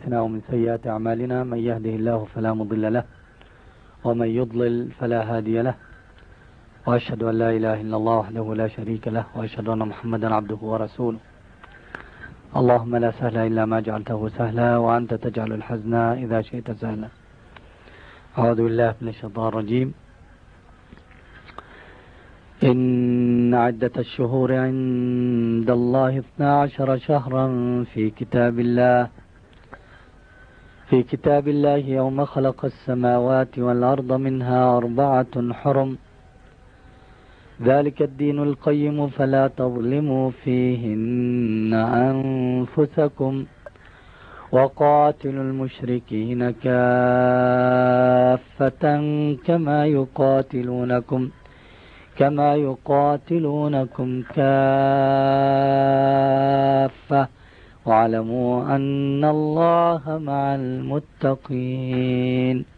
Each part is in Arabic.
أنفسنا ومن سيئات أعمالنا، من يهده الله فلا مضل له ومن يضلل فلا هادي له، وأشهد أن لا إله إلا الله وحده لا شريك له، وأشهد أن محمدا عبده ورسوله. اللهم لا سهل إلا ما جعلته سهلا، وأنت تجعل الحزن إذا شئت سهلا. أعوذ بالله من الشيطان الرجيم. إن عدة الشهور عند الله 12 شهرا في كتاب الله يوم خلق السماوات والأرض، منها 4 حرم، ذلك الدين القيم، فلا تظلموا فيهن أنفسكم، وقاتلوا المشركين كافة كما يقاتلونكم كافة، واعلموا أن الله مع المتقين.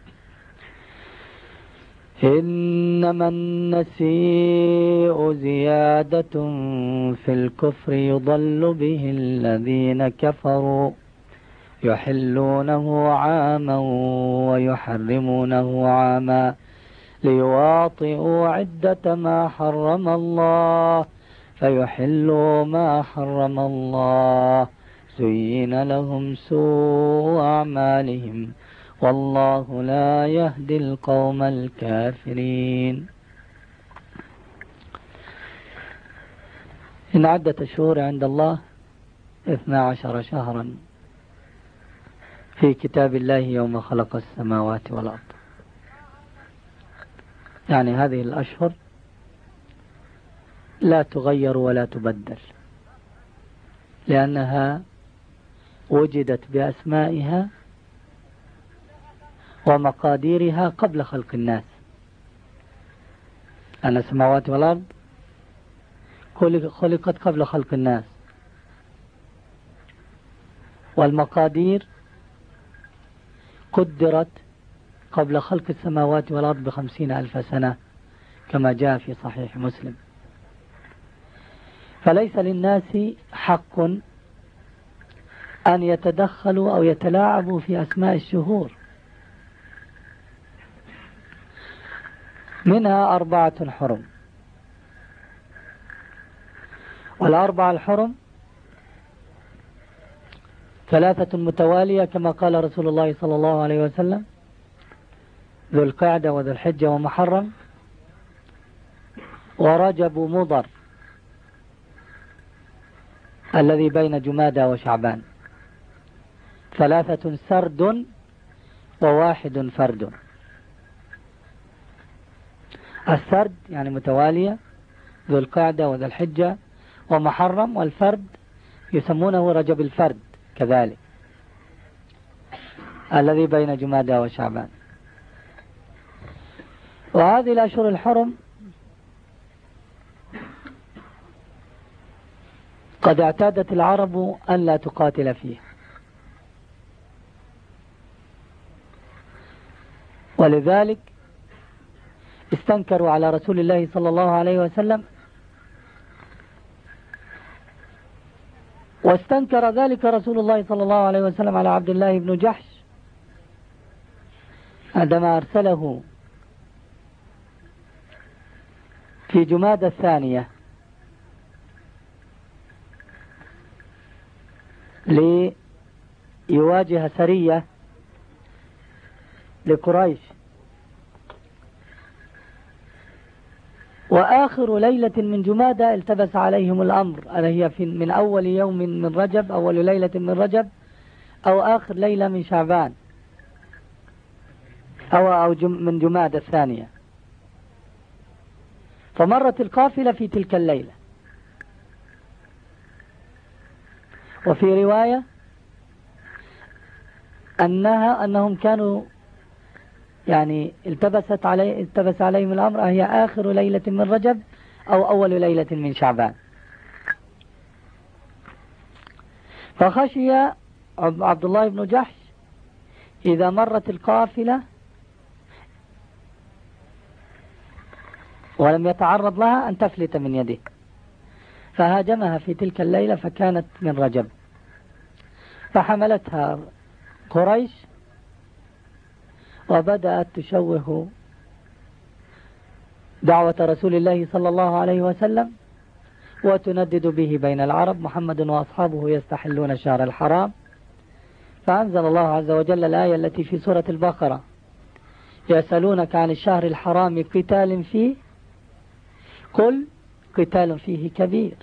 إنما النسيء زيادة في الكفر، يضل به الذين كفروا يحلونه عاما ويحرمونه عاما، ليواطئوا عدة ما حرم الله فيحلوا ما حرم الله، زين لهم سوء أعمالهم والله لا يهدي القوم الكافرين. إن عدة الشهور عند الله 12 شهرا في كتاب الله يوم خلق السماوات والأرض. يعني هذه الأشهر لا تغير ولا تبدل، لأنها وجدت بأسمائها ومقاديرها قبل خلق الناس. أن السماوات والأرض خلقت قبل خلق الناس، والمقادير قدرت قبل خلق السماوات والأرض 50,000 سنة كما جاء في صحيح مسلم. فليس للناس حق أن يتدخلوا أو يتلاعبوا في أسماء الشهور. منها 4 حرم، وال4 الحرم 3 متوالية كما قال رسول الله صلى الله عليه وسلم: ذو القعدة وذو الحجة ومحرم ورجب مضر الذي بين جمادى وشعبان، 3 سرد و1 فرد. السرد يعني متوالية، ذو القعدة وذو الحجة ومحرم، والفرد يسمونه رجب الفرد كذلك الذي بين جمادى وشعبان. وهذه الأشهر الحرم قد اعتادت العرب أن لا تقاتل فيها، ولذلك استنكروا على رسول الله صلى الله عليه وسلم، واستنكر ذلك رسول الله صلى الله عليه وسلم على عبد الله بن جحش عندما أرسله في جمادى الثانية ليواجه سرية لقريش، وآخر ليلة من جمادى التبس عليهم الأمر، هي من أول يوم من رجب، أول ليلة من رجب، أو آخر ليلة من شعبان، أو من جمادى الثانية. فمرت القافلة في تلك الليلة. وفي رواية أنهم كانوا يعني التبس عليهم الأمر، هي آخر ليلة من رجب أو أول ليلة من شعبان. فخشي عبد الله بن جحش إذا مرت القافلة ولم يتعرض لها أن تفلت من يده، فهاجمها في تلك الليلة، فكانت من رجب، فحملتها قريش وبدأت تشوه دعوة رسول الله صلى الله عليه وسلم وتندد به بين العرب. محمد وأصحابه يستحلون الشهر الحرام، فأنزل الله عز وجل الآية التي في سورة البقرة: يسألونك عن الشهر الحرام قتال فيه قل قتال فيه كبير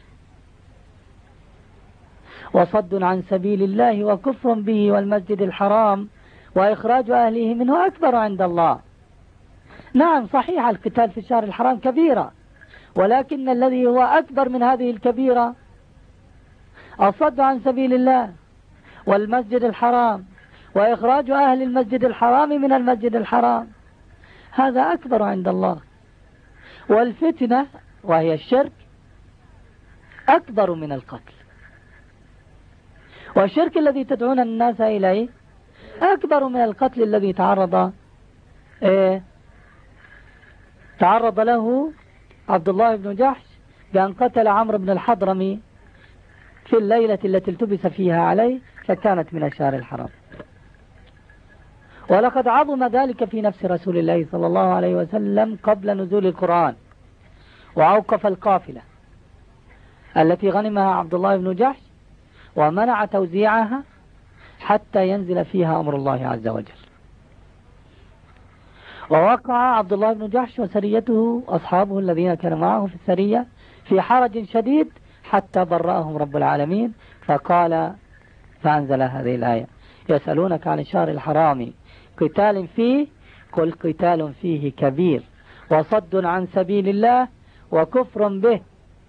وصد عن سبيل الله وكفر به والمسجد الحرام وإخراج أهله منه أكبر عند الله. نعم صحيح القتال في الشهر الحرام كبيرة، ولكن الذي هو أكبر من هذه الكبيرة الصد عن سبيل الله والمسجد الحرام وإخراج أهل المسجد الحرام من المسجد الحرام، هذا أكبر عند الله. والفتنة وهي الشرك أكبر من القتل، والشرك الذي تدعون الناس إليه أكبر من القتل الذي تعرض له عبد الله بن جحش بأن قتل عمرو بن الحضرمي في الليلة التي التبس فيها عليه فكانت من الشهر الحرام. ولقد عظم ذلك في نفس رسول الله صلى الله عليه وسلم قبل نزول القرآن، وأوقف القافلة التي غنمها عبد الله بن جحش ومنع توزيعها حتى ينزل فيها أمر الله عز وجل. ووقع عبد الله بن جحش وسريته أصحابه الذين كانوا معه في السرية في حرج شديد حتى برأهم رب العالمين فأنزل هذه الآية: يسألونك عن الشهر الحرام قتال فيه قل قتال فيه كبير وصد عن سبيل الله وكفر به.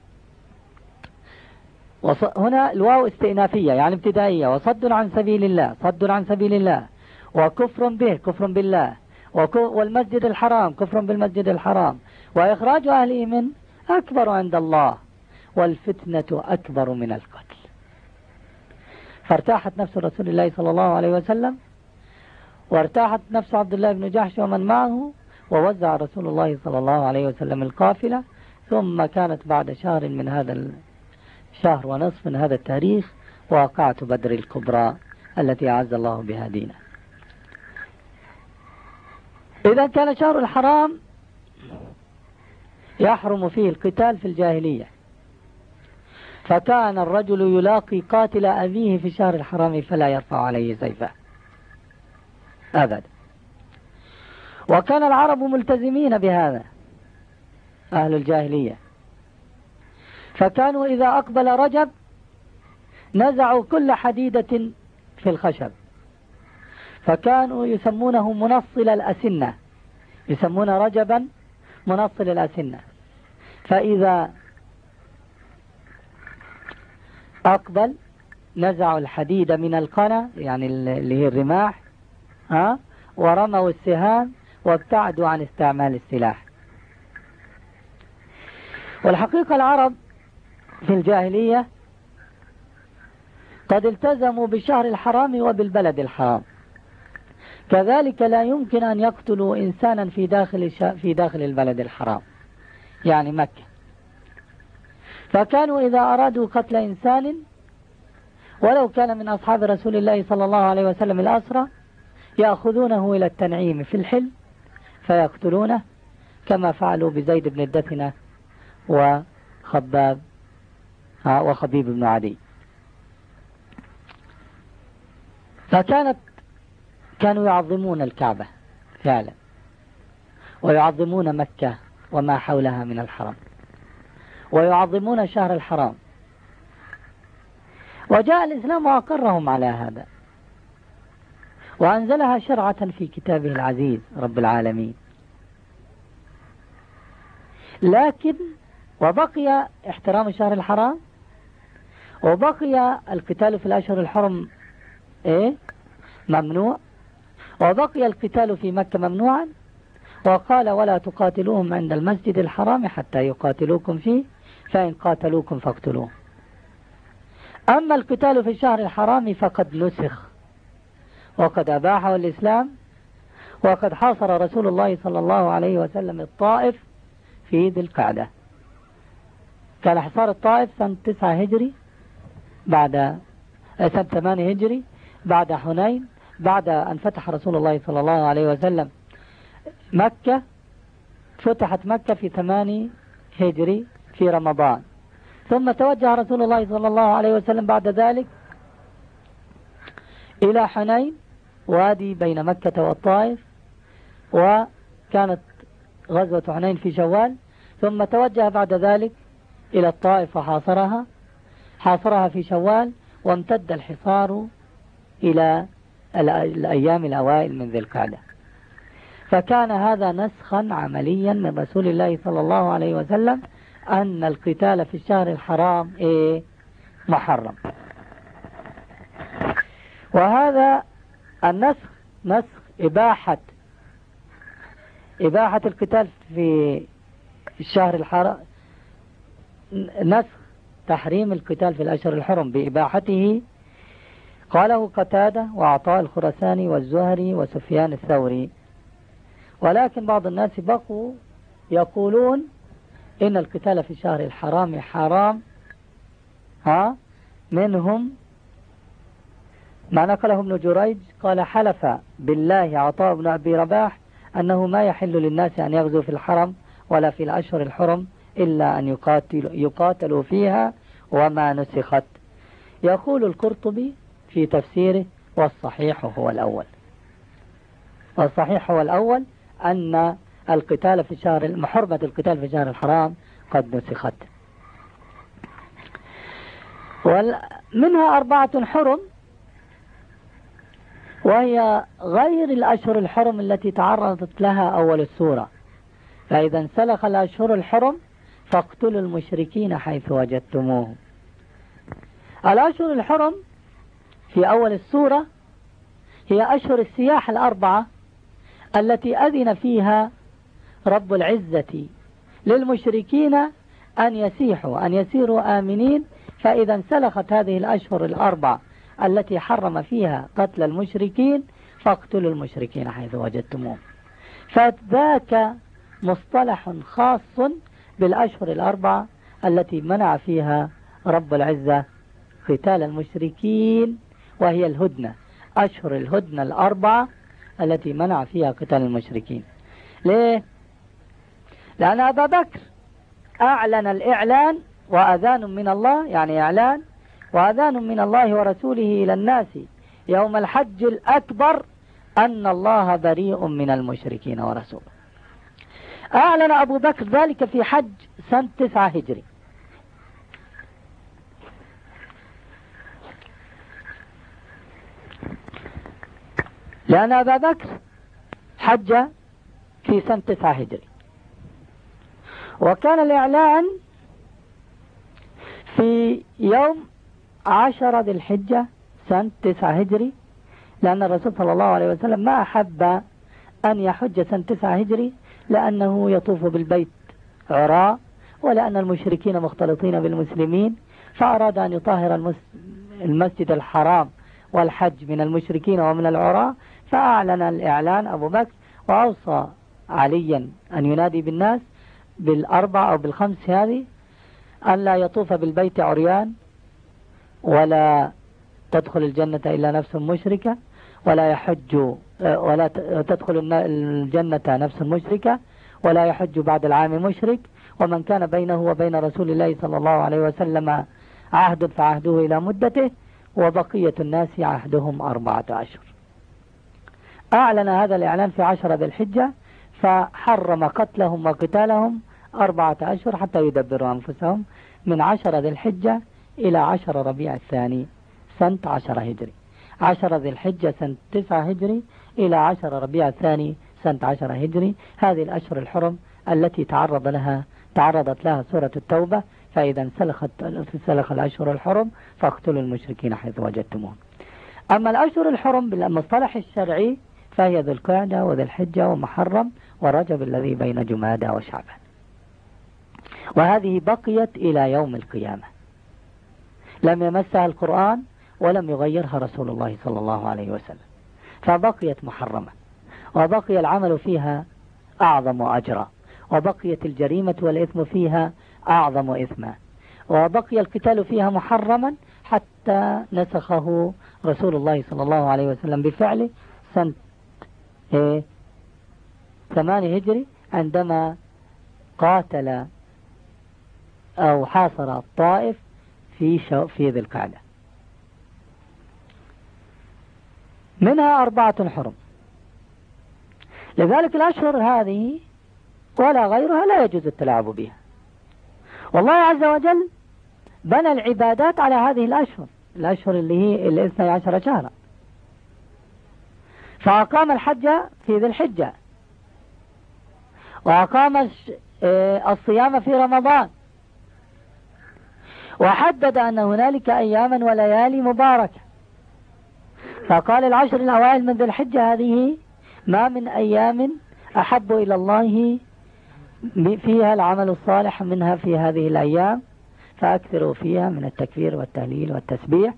هنا الواو استئنافية يعني ابتدائية، وصد عن سبيل الله، صد عن سبيل الله، وكفر به كفر بالله، والمسجد الحرام كفر بالمسجد الحرام، وإخراج أهله من أكبر عند الله، والفتنة أكبر من القتل. فارتاحت نفس رسول الله صلى الله عليه وسلم، وارتاحت نفس عبد الله بن جحش ومن معه، ووزع رسول الله صلى الله عليه وسلم القافلة. ثم كانت بعد شهر من هذا شهر ونصف من هذا التاريخ واقعة بدر الكبرى التي أعز الله بها دينه. إذا كان شهر الحرام يحرم فيه القتال في الجاهلية، فكان الرجل يلاقي قاتل أبيه في شهر الحرام فلا يرفع عليه سيفه أبدا. وكان العرب ملتزمين بهذا أهل الجاهلية، فكانوا إذا أقبل رجب نزعوا كل حديدة في الخشب، فكانوا يسمونه منصل الأسنة، يسمون رجبا منصل الأسنة. فإذا أقبل نزعوا الحديد من القنا يعني اللي هي الرماح ورموا السهام وابتعدوا عن استعمال السلاح. والحقيقة العرب في الجاهلية قد التزموا بالشهر الحرام وبالبلد الحرام، كذلك لا يمكن أن يقتلوا إنسانا في داخل البلد الحرام يعني مكة. فكانوا إذا أرادوا قتل إنسان ولو كان من أصحاب رسول الله صلى الله عليه وسلم الأسرى يأخذونه إلى التنعيم في الحل فيقتلونه، كما فعلوا بزيد بن الدثنة وخبيب بن عدي. كانوا يعظمون الكعبة فعلا، ويعظمون مكة وما حولها من الحرم، ويعظمون شهر الحرام. وجاء الإسلام وأقرهم على هذا وأنزلها شرعة في كتابه العزيز رب العالمين. لكن وبقي احترام شهر الحرام، وبقي القتال في الأشهر الحرم ممنوع، وبقي القتال في مكة ممنوعا. وقال: ولا تقاتلوهم عند المسجد الحرام حتى يقاتلوكم فيه فإن قاتلوكم فاقتلوهم. أما القتال في الشهر الحرام فقد نسخ وقد أباحه الإسلام، وقد حاصر رسول الله صلى الله عليه وسلم الطائف في ذي القعدة. كان حصار الطائف سنة 9 هجري بعد سنة 8 هجري بعد حنين بعد أن فتح رسول الله صلى الله عليه وسلم مكة، فتحت مكة في 8 هجري في رمضان، ثم توجه رسول الله صلى الله عليه وسلم بعد ذلك إلى حنين، وادي بين مكة والطائف، وكانت غزوة حنين في شوال، ثم توجه بعد ذلك إلى الطائف حاصرها في شوال، وامتد الحصار إلى الأيام الأوائل من ذي القعدة. فكان هذا نسخا عمليا من رسول الله صلى الله عليه وسلم أن القتال في الشهر الحرام محرم. وهذا النسخ نسخ إباحة القتال في الشهر الحرام، نسخ تحريم القتال في الأشهر الحرم بإباحته قاله قتادة وعطاء الخرساني والزهري وسفيان الثوري. ولكن بعض الناس بقوا يقولون إن القتال في الشهر الحرام حرام، منهم ما نقله ابن جريج قال: حلف بالله عطاء بن أبي رباح أنه ما يحل للناس أن يغزوا في الحرم ولا في الأشهر الحرم إلا أن يقاتلوا فيها وما نسخت. يقول القرطبي في تفسيره: والصحيح هو الأول أن القتال في الشهر، حرمة القتال في الشهر الحرام قد نسخت. ومنها 4 حرم، وهي غير الأشهر الحرم التي تعرضت لها أول السورة. فإذا انسلخ الأشهر الحرم فاقتلوا المشركين حيث وجدتموهم. الأشهر الحرم في أول السورة هي أشهر السياح 4 التي أذن فيها رب العزة للمشركين أن يسيحوا، أن يسيروا آمنين. فإذا انسلخت هذه الأشهر 4 التي حرم فيها قتل المشركين فاقتلوا المشركين حيث وجدتموهم. فذاك مصطلح خاص بالأشهر 4 التي منع فيها رب العزة قتال المشركين، وهي الهدنة، أشهر الهدنة 4 التي منع فيها قتال المشركين. ليه؟ لأن أبا بكر أعلن الإعلان وأذان من الله، يعني إعلان وأذان من الله ورسوله إلى الناس يوم الحج الأكبر أن الله بريء من المشركين ورسوله. أعلن أبو بكر ذلك في حج سنة 9 هجري. لأن أبا بكر حج في سنة 9 هجري، وكان الإعلان في يوم 10 ذي الحجة سنة 9 هجري، لأن الرسول صلى الله عليه وسلم ما أحب أن يحج سنة 9 هجري لأنه يطوف بالبيت عراء، ولأن المشركين مختلطين بالمسلمين، فأراد أن يطهر المسجد الحرام والحج من المشركين ومن العراء. فأعلن الإعلان أبو بكر، وأوصى عليا أن ينادي بالناس بال4 أو بال5 هذه أن لا يطوف بالبيت عريان، ولا تدخل الجنة إلا نفس مشركة، ولا يحج ولا تدخل الجنة نفس مشركة، ولا يحج بعد العام مشرك، ومن كان بينه وبين رسول الله صلى الله عليه وسلم عهد فعهده إلى مدته، وبقية الناس عهدهم 4 أشهر. أعلن هذا الإعلان في 10 ذي الحجة، فحرم قتلهم وقتالهم 4 أشهر حتى يدبروا أنفسهم، من 10 ذي الحجة إلى 10 ربيع الثاني سنة 10 هجري. 10 ذي الحجة سنة 9 هجري إلى 10 ربيع الثاني سنة 10 هجري. هذه الأشهر الحرم التي تعرضت لها سورة التوبة. فإذا انسلخ الأشهر الحرم فاقتلوا المشركين حيث وجدتموهم. أما الأشهر الحرم بالمصطلح الشرعي فهي ذو القعدة وذو الحجة ومحرم ورجب الذي بين جمادى وشعبان، وهذه بقيت إلى يوم القيامة، لم يمسها القرآن ولم يغيرها رسول الله صلى الله عليه وسلم، فبقيت محرمة، وبقي العمل فيها أعظم أجرا، وبقيت الجريمة والإثم فيها أعظم إثما، وبقي القتال فيها محرما حتى نسخه رسول الله صلى الله عليه وسلم بفعله سنة 8 هجري عندما قاتل أو حاصر الطائف في ذي القعدة. منها 4 حرم. لذلك الأشهر هذه ولا غيرها لا يجوز التلاعب بها. والله عز وجل بنى العبادات على هذه الأشهر اللي هي 12 شهرا. فأقام الحج في ذي الحجة، وأقام الصيام في رمضان، وحدد أن هنالك أياما وليالي مباركة. فقال 10 الأوائل من ذي الحجة هذه ما من أيام أحب إلى الله فيها العمل الصالح منها في هذه الأيام، فأكثروا فيها من التكبير والتهليل والتسبيح.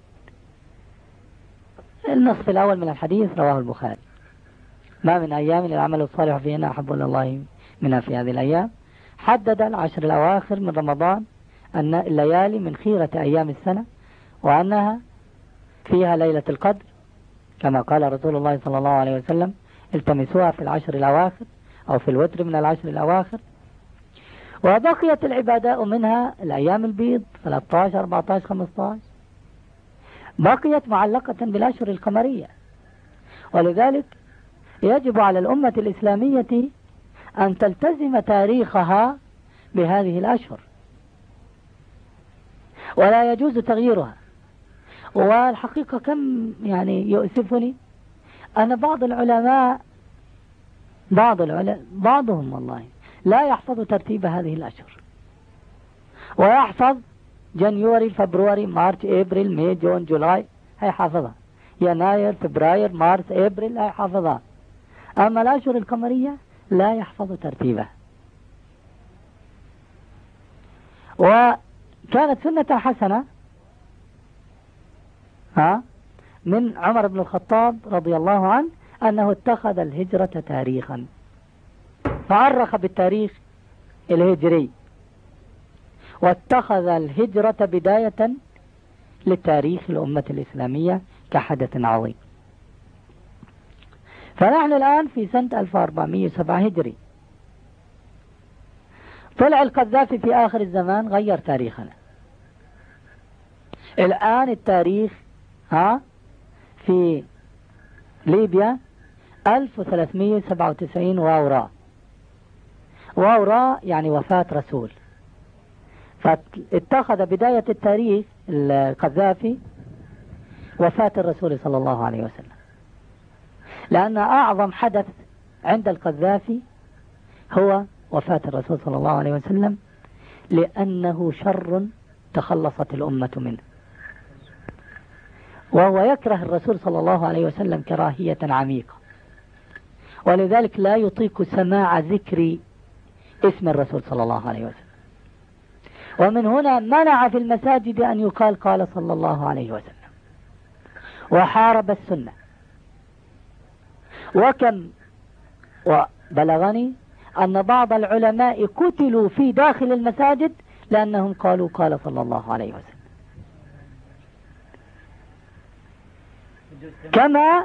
النصف الأول من الحديث رواه البخاري. ما من أيام العمل الصالح فيهن أحب إلى الله منها في هذه الأيام. حدد 10 الأواخر من رمضان أن الليالي من خيرة أيام السنة، وأنها فيها ليلة القدر، كما قال رسول الله صلى الله عليه وسلم التمسوها في 10 الأواخر أو في الوتر من 10 الأواخر. وبقيت العبادات منها الأيام البيض 13 14 15 بقيت معلقة بالأشهر القمرية. ولذلك يجب على الأمة الإسلامية أن تلتزم تاريخها بهذه الأشهر، ولا يجوز تغييرها. والحقيقة كم يعني يؤسفني أن بعضهم والله لا يحفظ ترتيب هذه الأشهر، ويحفظ جانيوري فبراير مارس ابريل ماي جون جولاي، هي حافظها. يناير فبراير مارس ابريل هي حافظها. أما الأشهر القمرية لا يحفظ ترتيبها. وكانت سنة حسنة من عمر بن الخطاب رضي الله عنه أنه اتخذ الهجرة تاريخا، فعرخ بالتاريخ الهجري، واتخذ الهجرة بداية لتاريخ الأمة الإسلامية كحدث عظيم. فنحن الآن في سنة 1407 هجري. طلع القذافي في آخر الزمان غير تاريخنا. الآن التاريخ في ليبيا 1397 واورا يعني وفاة رسول. فاتخذ بداية التاريخ القذافي وفاة الرسول صلى الله عليه وسلم، لأن أعظم حدث عند القذافي هو وفاة الرسول صلى الله عليه وسلم، لأنه شر تخلصت الأمة منه، وهو يكره الرسول صلى الله عليه وسلم كراهية عميقة، ولذلك لا يطيق سماع ذكر اسم الرسول صلى الله عليه وسلم. ومن هنا منع في المساجد أن يقال قال صلى الله عليه وسلم، وحارب السنة. وكم وبلغني أن بعض العلماء قتلوا في داخل المساجد لأنهم قالوا قال صلى الله عليه وسلم. كما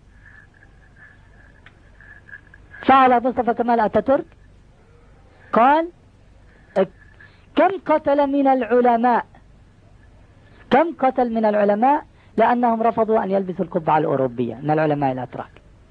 فعل مصطفى كمال أتاتورك، قال كم قتل من العلماء لأنهم رفضوا أن يلبسوا القبعة الأوروبية من العلماء الأتراك.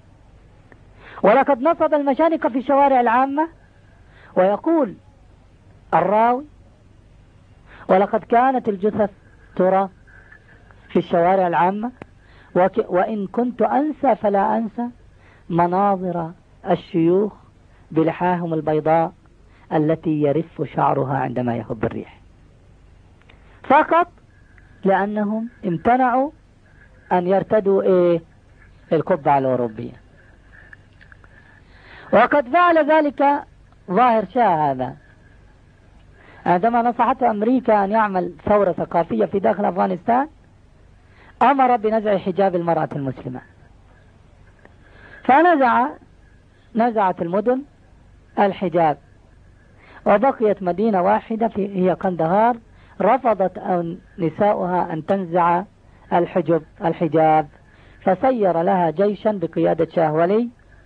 ولقد نصب المشانق في الشوارع العامة، ويقول الراوي ولقد كانت الجثث ترى في الشوارع العامة، وإن كنت أنسى فلا أنسى مناظر الشيوخ بلحاهم البيضاء التي يرف شعرها عندما يهب الريح، فقط لأنهم امتنعوا أن يرتدوا القبعة الأوروبية. وقد فعل ذلك ظاهر شاه هذا عندما نصحته أمريكا أن يعمل ثورة ثقافية في داخل أفغانستان، أمر بنزع حجاب المرأة المسلمة، فنزعت المدن الحجاب، وبقيت مدينة واحدة هي قندهار رفضت نساؤها أن تنزع الحجاب، فسير لها جيشا بقيادة شاه ولي،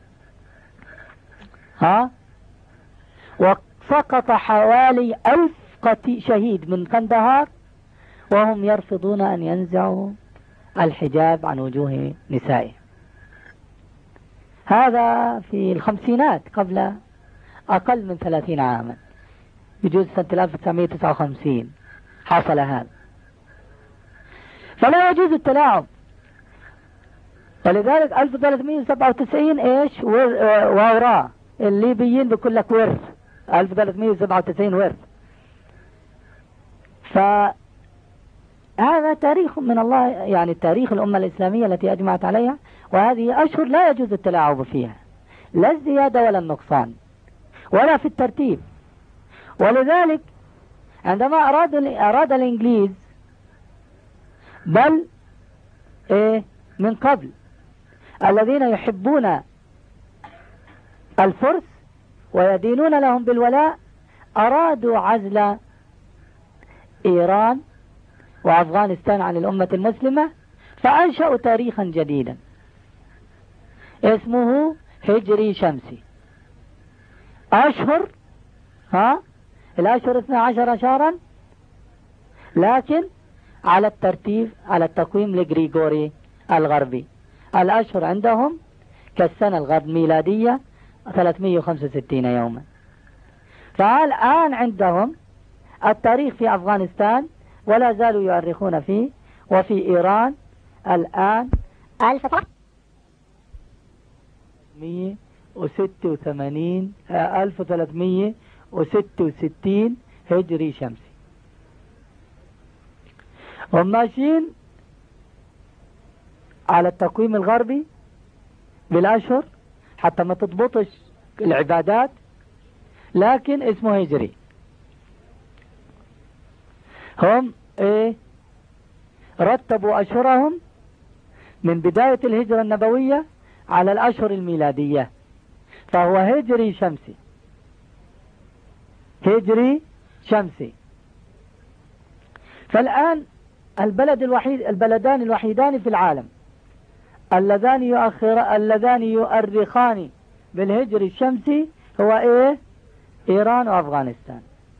وسقط حوالي 1000 شهيد من قندهار وهم يرفضون أن ينزعوا الحجاب عن وجوه نسائهم. هذا في الخمسينات قبل أقل من 30 عاما، يجوز سنة 1959 حصل هذا. فلا يجوز التلاعب. ولذلك 1397 ايش وراء الليبيين بيقول لك ورث 1397 ورث. فهذا تاريخ من الله، يعني تاريخ الأمة الإسلامية التي أجمعت عليها، وهذه أشهر لا يجوز التلاعب فيها، لا الزيادة ولا النقصان ولا في الترتيب. ولذلك عندما أراد الإنجليز، بل من قبل الذين يحبون الفرس ويدينون لهم بالولاء، أرادوا عزل إيران وأفغانستان عن الأمة المسلمة، فأنشأوا تاريخا جديدا اسمه هجري شمسي. أشهر الأشهر 12 شهرا، لكن على الترتيب على التقويم الغريغوري الغربي. الأشهر عندهم كالسنة الغرب ميلادية 365 يوما. فالآن عندهم التاريخ في أفغانستان ولا زالوا يؤرخون فيه، وفي إيران الآن 1366 هجري شمسي. هم ماشيين على التقويم الغربي بالأشهر حتى ما تضبطش العبادات، لكن اسمه هجري. هم رتبوا أشهرهم من بداية الهجرة النبوية على الأشهر الميلادية، فهو هجري شمسي. هجري شمسي. فالآن البلدان الوحيدان في العالم اللذان يؤرخان بالهجر الشمسي هو إيران وأفغانستان.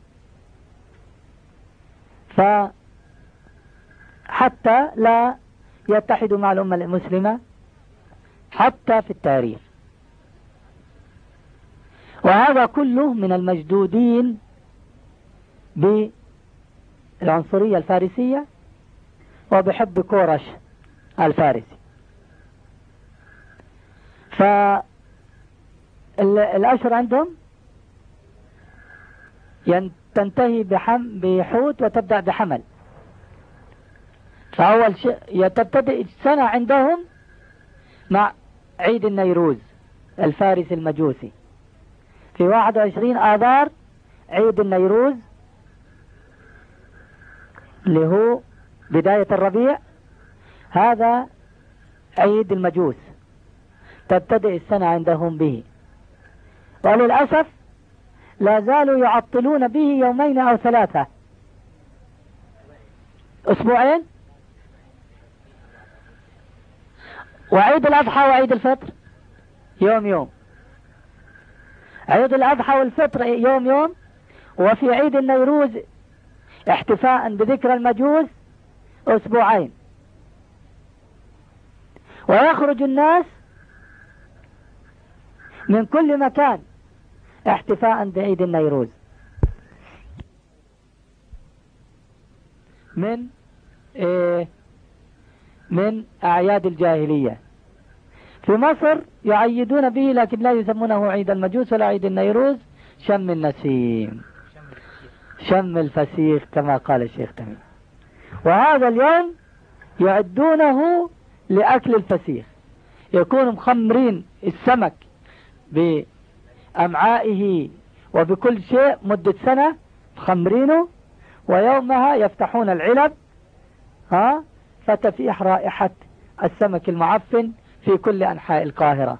فحتى لا يتحدوا مع الأمة المسلمة حتى في التاريخ. وهذا كله من المجدودين بالعنصرية الفارسية وبحب كورش الفارسي. فالأشهر عندهم تنتهي بحوت وتبدأ بحمل. فأول شيء تبتدئ السنة عندهم مع عيد النيروز الفارسي المجوسي في 21 آذار، عيد النيروز اللي هو بداية الربيع، هذا عيد المجوس تبتدئ السنة عندهم به. وللأسف لا زالوا يعطلون به 2 أو 3 أسبوعين. وعيد الأضحى وعيد الفطر يوم. عيد الأضحى والفطر يوم، وفي عيد النيروز احتفاء بذكرى المجوس 2 أسبوع. ويخرج الناس من كل مكان احتفاء بعيد النيروز من أعياد الجاهلية. في مصر يعيدون به لكن لا يسمونه عيد المجوس ولا عيد النيروز، شم النسيم، شم الفسيخ كما قال الشيخ تميم. وهذا اليوم يعدونه لأكل الفسيخ، يكونوا مخمرين السمك بأمعائه وبكل شيء مدة سنة مخمرينه، ويومها يفتحون العلب فتفيح رائحة السمك المعفن في كل أنحاء القاهرة.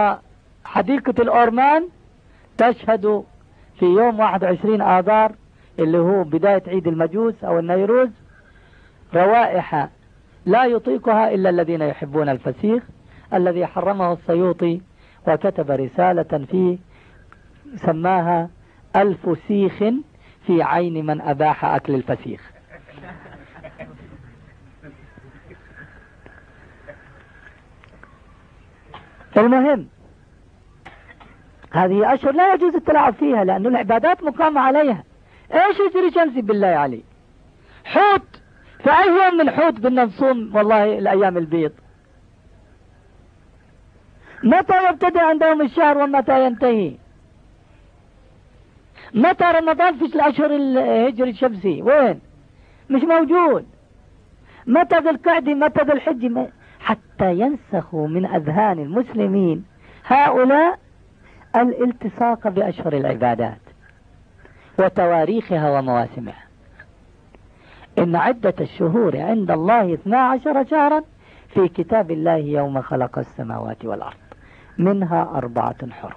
وحديقة الأورمان تشهد في يوم 21 آذار اللي هو بداية عيد المجوس أو النيروز، روائح لا يطيقها إلا الذين يحبون الفسيخ، الذي حرمه السيوطي وكتب رسالة فيه سماها الفسيخ في عين من أباح أكل الفسيخ. المهم هذه أشهر لا يجوز التلاعب فيها، لأن العبادات مقامة عليها. ايش يجري شمسي بالله عليه؟ حوت، في أي يوم من حوت بدنا نصوم والله الأيام البيض؟ متى يبتدئ عندهم الشهر ومتى ينتهي؟ متى رمضان في الأشهر الهجري الشمسي؟ وين؟ مش موجود. متى ذي القعدة؟ متى ذي الحج؟ حتى ينسخوا من أذهان المسلمين هؤلاء الالتصاق بأشهر العبادات وتواريخها ومواسمها. إن عدة الشهور عند الله 12 شهرا في كتاب الله يوم خلق السماوات والأرض، منها 4 حرم.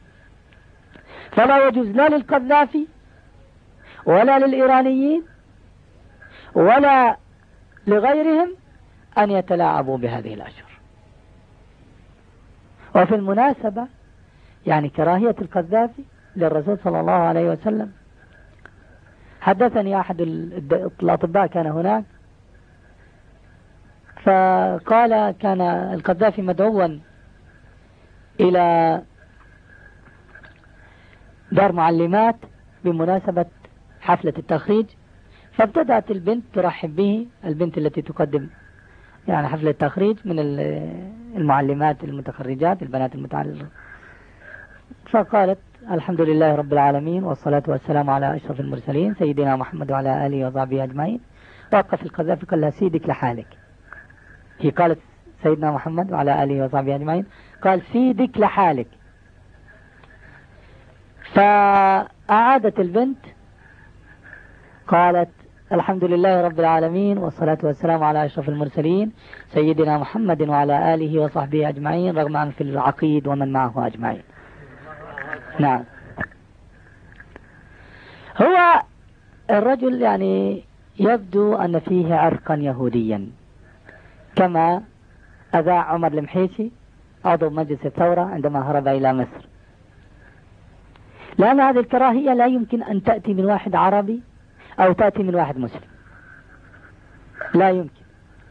فلا يجوز لا للقذافي ولا للإيرانيين ولا لغيرهم أن يتلاعبوا بهذه الأشهر. وفي المناسبة يعني كراهية القذافي للرسول صلى الله عليه وسلم، حدثني أحد الأطباء كان هناك فقال كان القذافي مدعوا إلى دار معلمات بمناسبة حفلة التخريج، فابتدأت البنت ترحب به، البنت التي تقدم يعني حفلة التخريج من المعلمات المتخرجات البنات المتعلمات، فقالت الحمد لله رب العالمين والصلاة والسلام على أشرف المرسلين سيدنا محمد وعلى آله وصحبه أجمعين. وقف القذافي قال لها سيدك لحالك. هي قالت سيدنا محمد وعلى آله وصحبه أجمعين، قال سيدك لحالك. فأعادت البنت قالت الحمد لله رب العالمين والصلاة والسلام على أشرف المرسلين سيدنا محمد وعلى آله وصحبه أجمعين رغم عن في العقيد ومن معه أجمعين. نعم. هو الرجل يعني يبدو أن فيه عرقا يهوديا، كما أذاع عمر المحيشي عضو مجلس الثورة عندما هرب إلى مصر، لأن هذه الكراهية لا يمكن أن تأتي من واحد عربي أو تأتي من واحد مسلم، لا يمكن.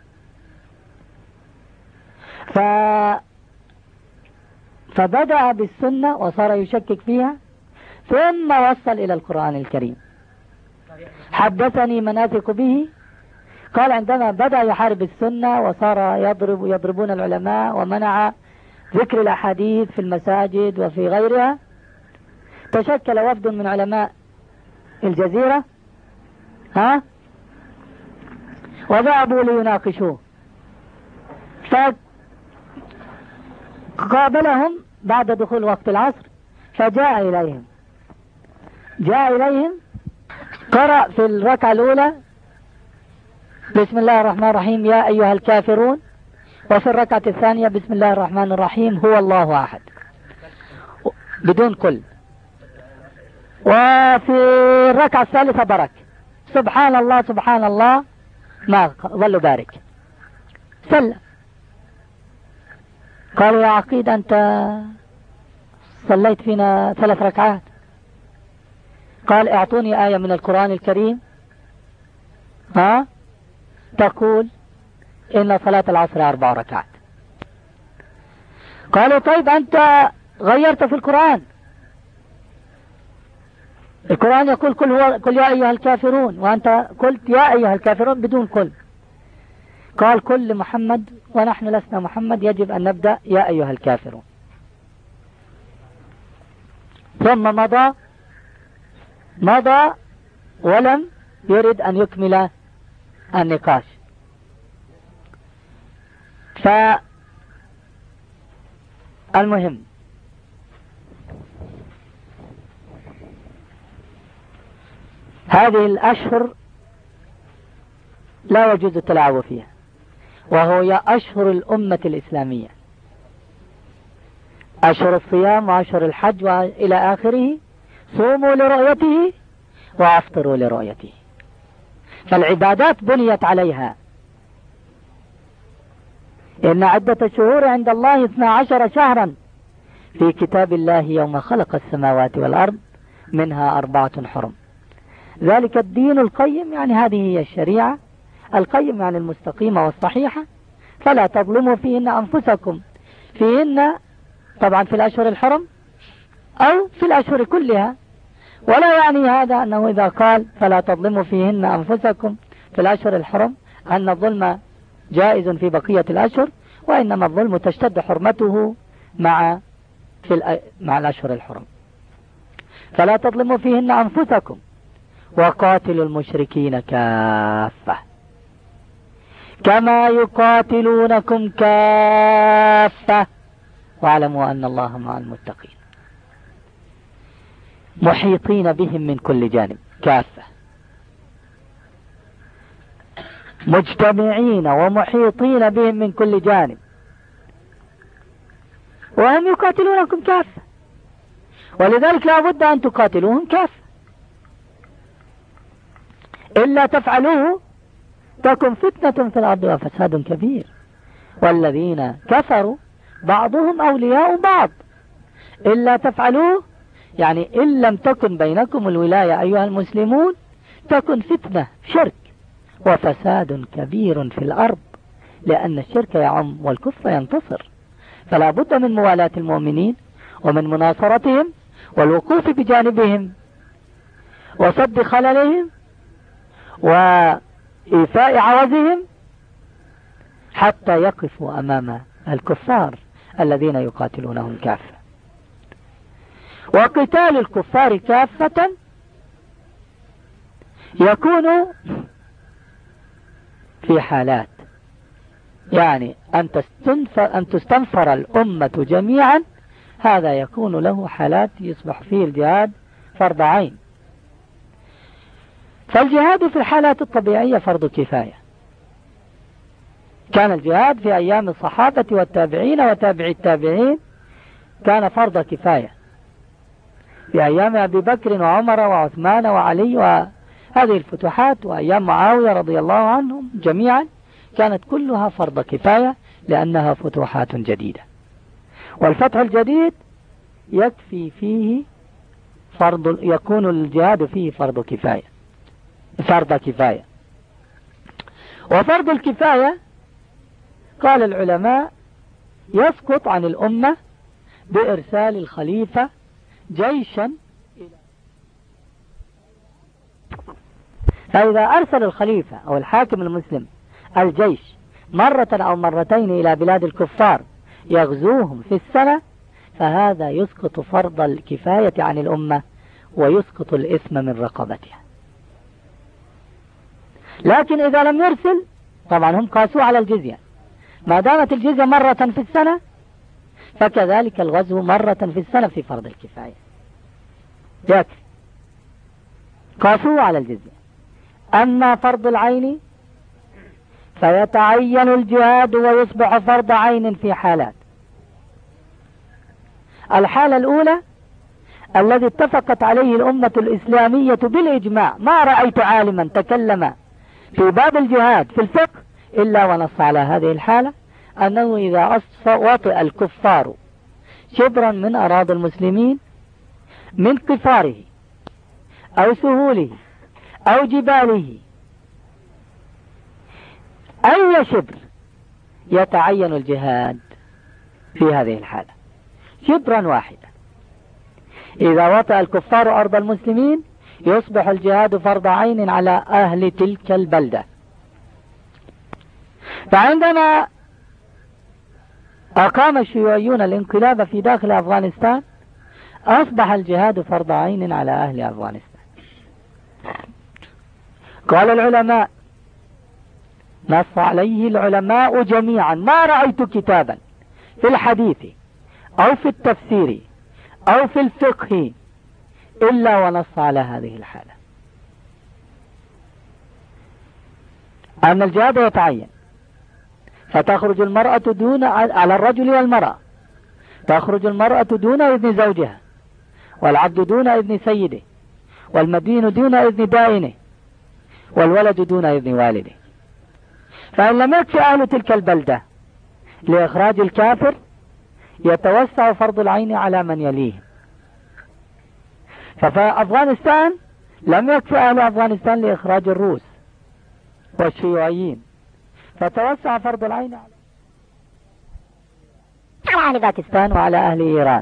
فبدأ بالسنة وصار يشكك فيها ثم وصل إلى القرآن الكريم. حدثني من أثق به قال عندما بدأ يحارب السنة وصار يضربون العلماء ومنع ذكر الأحاديث في المساجد وفي غيرها، تشكل وفد من علماء الجزيرة وذهبوا ليناقشوه، فقابلهم بعد دخول وقت العصر فجاء إليهم قرأ في الركعة الأولى بسم الله الرحمن الرحيم يا أيها الكافرون، وفي الركعة الثانية بسم الله الرحمن الرحيم هو الله أحد بدون كل، وفي الركعة الثالثة برك سبحان الله سبحان الله، ما ظل بارك سلم. قالوا يا عقيد أنت صليت فينا 3 ركعات. قال اعطوني آية من القرآن الكريم تقول إن صلاة العصر 4 ركعات. قالوا طيب أنت غيرت في القرآن يقول قل يا أيها الكافرون، وأنت قلت يا أيها الكافرون بدون كل. قال كل محمد ونحن لسنا محمد، يجب أن نبدأ يا أيها الكافرون. ثم مضى ولم يرد أن يكمل النقاش. فالمهم هذه الأشهر لا يجوز التلاعب فيها، وهي أشهر الأمة الإسلامية، أشهر الصيام وأشهر الحج وإلى آخره. صوموا لرؤيته وأفطروا لرؤيته. فالعبادات بنيت عليها. إن عدة الشهور عند الله 12 شهرا في كتاب الله يوم خلق السماوات والأرض منها 4 حرم. ذلك الدين القيم، يعني هذه هي الشريعة القيم، يعني المستقيمة والصحيحة. فلا تظلموا فيهن أنفسكم، فيهن طبعا في الأشهر الحرم أو في الأشهر كلها. ولا يعني هذا أنه إذا قال فلا تظلموا فيهن أنفسكم في الأشهر الحرم أن الظلم جائز في بقية الأشهر، وإنما الظلم تشتد حرمته مع الأشهر الحرم. فلا تظلموا فيهن أنفسكم وقاتلوا المشركين كافة كما يقاتلونكم كافة واعلموا أن الله مع المتقين. محيطين بهم من كل جانب كافة، مجتمعين ومحيطين بهم من كل جانب، وهم يقاتلونكم كافة، ولذلك لا بد أن تقاتلوهم كافة. إلا تفعلوه تكن فتنة في الأرض وفساد كبير. والذين كفروا بعضهم أولياء بعض. إلا تفعلوه يعني إن لم تكن بينكم الولاية أيها المسلمون تكن فتنة شرك وفساد كبير في الأرض، لأن الشرك يعم والكفر ينتصر. فلا بد من موالاة المؤمنين ومن مناصرتهم والوقوف بجانبهم وصد خللهم وإيفاء عوزهم حتى يقفوا أمام الكفار الذين يقاتلونهم كافة. وقتال الكفار كافة يكون في حالات، يعني أن تستنفر الأمة جميعا، هذا يكون له حالات يصبح فيه الجهاد فرض عين. فالجهاد في الحالات الطبيعية فرض كفاية. كان الجهاد في أيام الصحابة والتابعين وتابعي التابعين كان فرض كفاية. في أيام أبي بكر وعمر وعثمان وعلي وهذه الفتوحات، وأيام معاوية رضي الله عنهم جميعا كانت كلها فرض كفاية لأنها فتوحات جديدة. والفتح الجديد يكفي فيه يكون الجهاد فيه فرض كفاية. وفرض الكفاية قال العلماء يسقط عن الأمة بإرسال الخليفة جيشا. فإذا أرسل الخليفة أو الحاكم المسلم الجيش مرة أو مرتين إلى بلاد الكفار يغزوهم في السنة، فهذا يسقط فرض الكفاية عن الأمة ويسقط الإثم من رقبتها. لكن إذا لم يرسل، طبعا هم قاسوا على الجزية، ما دامت الجزية مرة في السنة فكذلك الغزو مرة في السنة في فرض الكفاية يكفي، قاسوا على الجزية. أما فرض العين فيتعين الجهاد ويصبح فرض عين في حالات. الحالة الأولى الذي اتفقت عليه الأمة الإسلامية بالإجماع، ما رأيت عالما تكلم في باب الجهاد في الفقه إلا ونص على هذه الحالة، أنه إذا وطئ الكفار شبرا من أراضي المسلمين من قفاره أو سهوله أو جباله أي شبر يتعين الجهاد في هذه الحالة شبرا واحدا. إذا وطئ الكفار أرض المسلمين يصبح الجهاد فرض عين على أهل تلك البلدة. فعندما أقام الشيوعيون الانقلاب في داخل أفغانستان أصبح الجهاد فرض عين على أهل أفغانستان. قال العلماء، نص عليه العلماء جميعا، ما رأيت كتابا في الحديث أو في التفسير أو في الفقه إلا ونص على هذه الحالة، أن الجهاد يتعين. فتخرج المرأة على الرجل والمرأة، تخرج المرأة دون إذن زوجها، والعبد دون إذن سيده، والمدين دون إذن دائنه، والولد دون إذن والده. فإن لم يكفي أهل تلك البلدة لإخراج الكافر يتوسع فرض العين على من يليه. فأفغانستان لم يكفي أهل أفغانستان لإخراج الروس والشيوعيين، فتوسع فرض العين على أهل باكستان وعلى أهل إيران.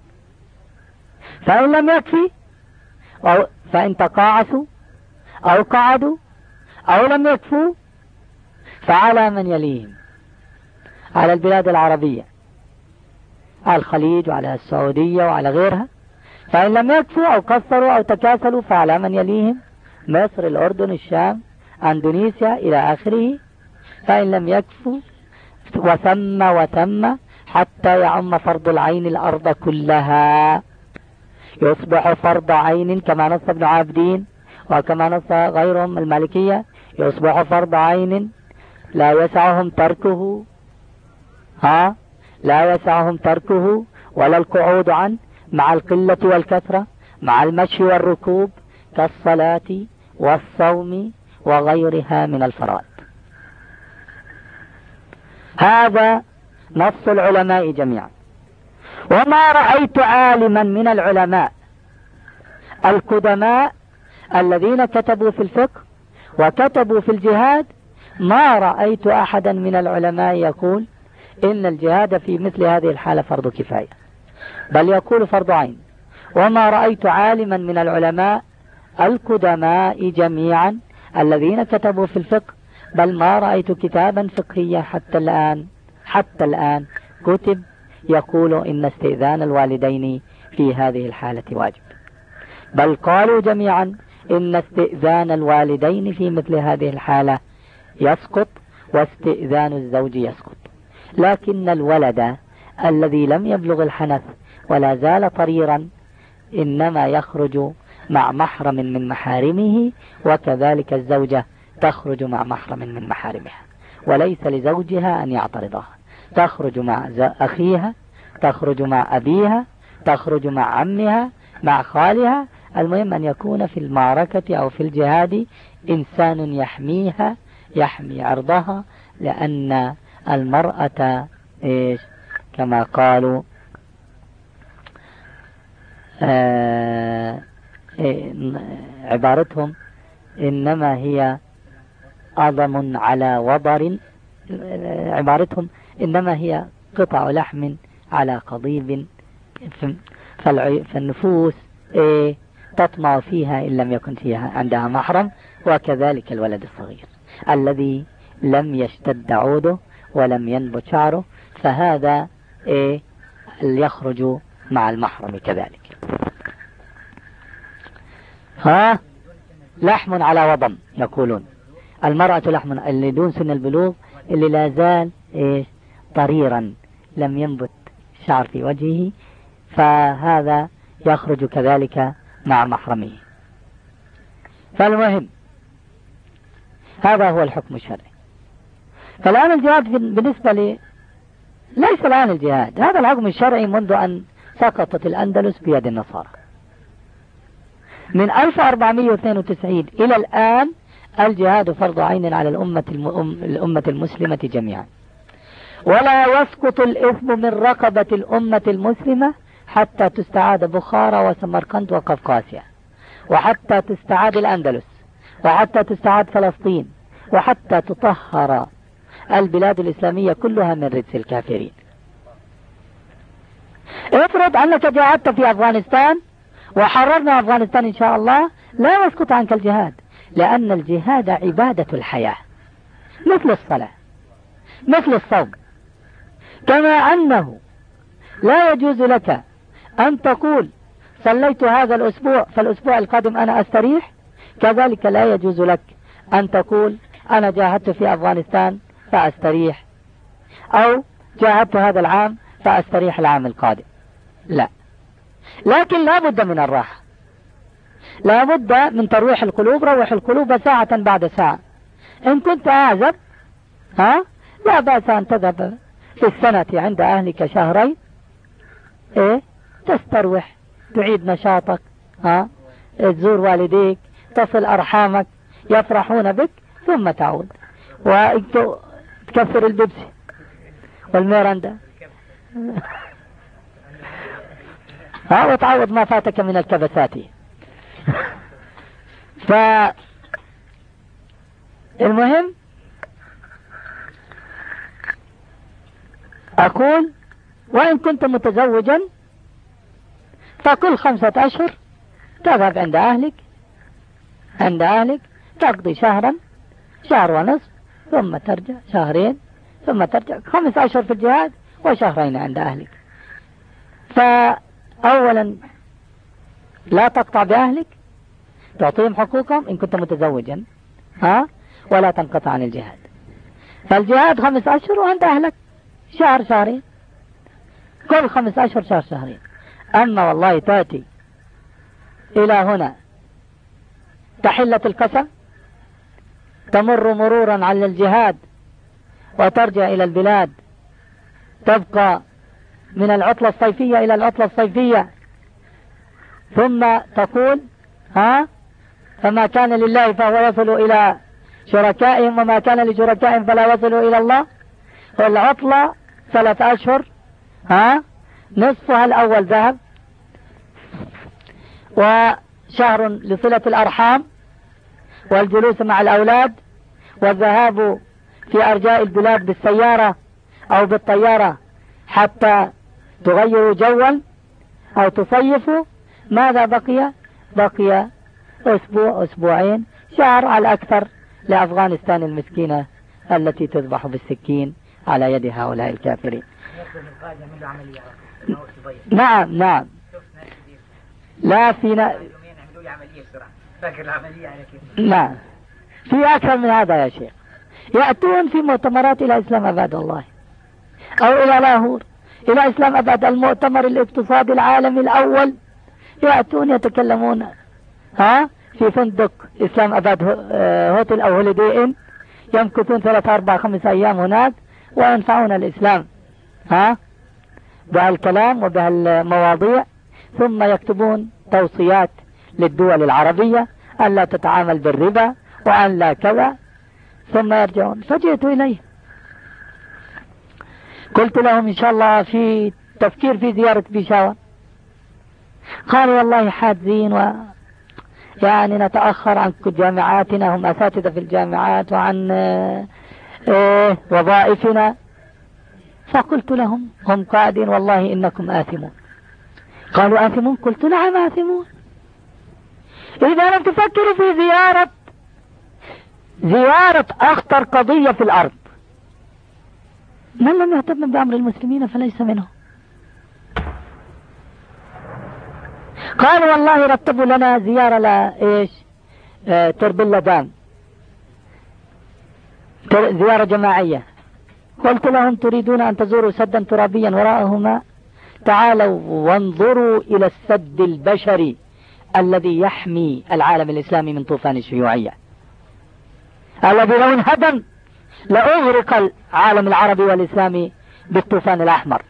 فإن لم يكفي فإن تقاعسوا أو قعدوا أو لم يكفوا فعلى من يليهم، على البلاد العربية، على الخليج وعلى السعودية وعلى غيرها. فإن لم يكفوا أو قصروا أو تكاسلوا فعلى من يليهم، مصر، الأردن، الشام، أندونيسيا إلى آخره. فإن لم يكفوا وتم حتى يعم فرض العين الأرض كلها، يصبح فرض عين كما نص ابن عابدين وكما نص غيرهم المالكية، يصبح فرض عين لا يسعهم تركه، لا يسعهم تركه ولا القعود عنه، مع القلة والكثرة، مع المشي والركوب، كالصلاة والصوم وغيرها من الفرائض. هذا نص العلماء جميعا. وما رأيت عالما من العلماء القدماء الذين كتبوا في الفقه وكتبوا في الجهاد، ما رأيت أحدا من العلماء يقول إن الجهاد في مثل هذه الحالة فرض كفاية، بل يقول فرض عين. وما رأيت عالما من العلماء القدماء جميعا الذين كتبوا في الفقه، بل ما رأيت كتابا فقهيا حتى الآن كتب يقول إن استئذان الوالدين في هذه الحالة واجب، بل قالوا جميعا إن استئذان الوالدين في مثل هذه الحالة يسقط، واستئذان الزوج يسقط. لكن الولد الذي لم يبلغ الحنث ولا زال طريرا إنما يخرج مع محرم من محارمه، وكذلك الزوجة تخرج مع محرم من محارمها، وليس لزوجها أن يعترضها. تخرج مع أخيها، تخرج مع أبيها، تخرج مع عمها، مع خالها. المهم أن يكون في المعركة أو في الجهاد إنسان يحميها، يحمي عرضها، لأن المرأة كما قالوا عبارتهم إنما هي أضم على وبر، عبارتهم إنما هي قطع لحم على قضيب، فالنفوس تطمع فيها إن لم يكن فيها عندها محرم. وكذلك الولد الصغير الذي لم يشتد عوده ولم ينبت شعره، فهذا يخرج مع المحرم كذلك. لحم على وضم يقولون، المرأة لحم اللي دون سن البلوغ، اللي لا زال طريرا لم ينبت شعر في وجهه، فهذا يخرج كذلك مع محرمه. فالمهم هذا هو الحكم الشرعي. فالآن الجهاد بالنسبة لي ليس الآن الجهاد، هذا الحكم الشرعي منذ أن سقطت الأندلس بيد النصارى من 1492 إلى الآن. الجهاد فرض عين على الأمة المسلمة جميعا، ولا يسقط الإثم من رقبة الأمة المسلمة حتى تستعاد بخارى وسمرقند وقفقاسيا، وحتى تستعاد الأندلس، وحتى تستعاد فلسطين، وحتى تطهر البلاد الإسلامية كلها من رجس الكافرين. افرض أنك جاهدت في أفغانستان وحررنا أفغانستان إن شاء الله، لا يسقط عنك الجهاد، لأن الجهاد عبادة الحياة مثل الصلاة مثل الصوم. كما أنه لا يجوز لك أن تقول صليت هذا الأسبوع فالأسبوع القادم أنا أستريح، كذلك لا يجوز لك أن تقول أنا جاهدت في أفغانستان فأستريح، أو جاهدت هذا العام فأستريح العام القادم. لا، لكن لا بد من الراحة، لا بد من ترويح القلوب. روح القلوب ساعة بعد ساعة. إن كنت أعزب لا بأس أن تذهب في السنة عند أهلك شهرين، تستروح، تعيد نشاطك، تزور والديك، تصل أرحامك، يفرحون بك، ثم تعود وتكسر البيبسي والميرندا وتعوض ما فاتك من الكبسات. فالمهم أقول وإن كنت متزوجا فكل 5 أشهر تذهب عند أهلك تقضي شهرا، شهر ونصف، ثم ترجع 2 شهر، ثم ترجع 5 أشهر في الجهاد و2 عند أهلك. فأولا لا تقطع بأهلك، تعطيهم حقوقهم إن كنت متزوجا ولا تنقطع عن الجهاد. فالجهاد 5 أشهر وعند أهلك 1 شهر 2 شهر، كل 5 أشهر 1 شهر 2 شهر. أما والله تأتي إلى هنا تحلة القسم، تمر مرورا على الجهاد وترجع إلى البلاد، تبقى من العطلة الصيفية إلى العطلة الصيفية، ثم تقول فما كان لله فهو يصل إلى شركائهم وما كان لشركائهم فلا يصل إلى الله. والعطلة 3 أشهر نصفها الأول ذهب، وشهر لصلة الأرحام والجلوس مع الأولاد والذهاب في أرجاء البلاد بالسيارة أو بالطيارة حتى تغيروا جوا أو تصيفوا. ماذا بقي؟ بقي 1 أسبوع 2 أسبوعين، شهر على الأكثر لأفغانستان المسكينة التي تذبح بالسكين على يد هؤلاء الكافرين. نعم نعم. لا في نعم، في أكثر من هذا يا شيخ. يأتون في مؤتمرات إلى إسلام أباد والله، أو إلى لاهور، إلى إسلام أباد المؤتمر الاقتصادي العالمي الأول، يأتون يتكلمون في فندق إسلام أباد هوتل أو هوليدي إن، يمكثون 3 4 5 أيام هناك وينفعون الإسلام بهالكلام وبهالمواضيع، ثم يكتبون توصيات للدول العربية أن لا تتعامل بالربا وأن لا كذا، ثم يرجعون. فجئت إليه قلت لهم إن شاء الله في تفكير في زيارة بيشاور. قالوا والله حاجزين يعني نتأخر عن جامعاتنا، هم أساتذة في الجامعات، وعن وظائفنا. فقلت لهم هم قاعدين والله إنكم آثمون. قالوا آثمون؟ قلت نعم آثمون. إذا لم تفكروا في زيارة أخطر قضية في الأرض، من لم يهتم بأمر المسلمين فليس منهم. قالوا والله رتبوا لنا زيارة تربيلا دام، زيارة جماعية. قلت لهم تريدون أن تزوروا سدا ترابيا وراءه ماء؟ تعالوا وانظروا إلى السد البشري الذي يحمي العالم الإسلامي من طوفان الشيوعية، الذي لو انهدم لأغرق العالم العربي والإسلامي بالطوفان الأحمر.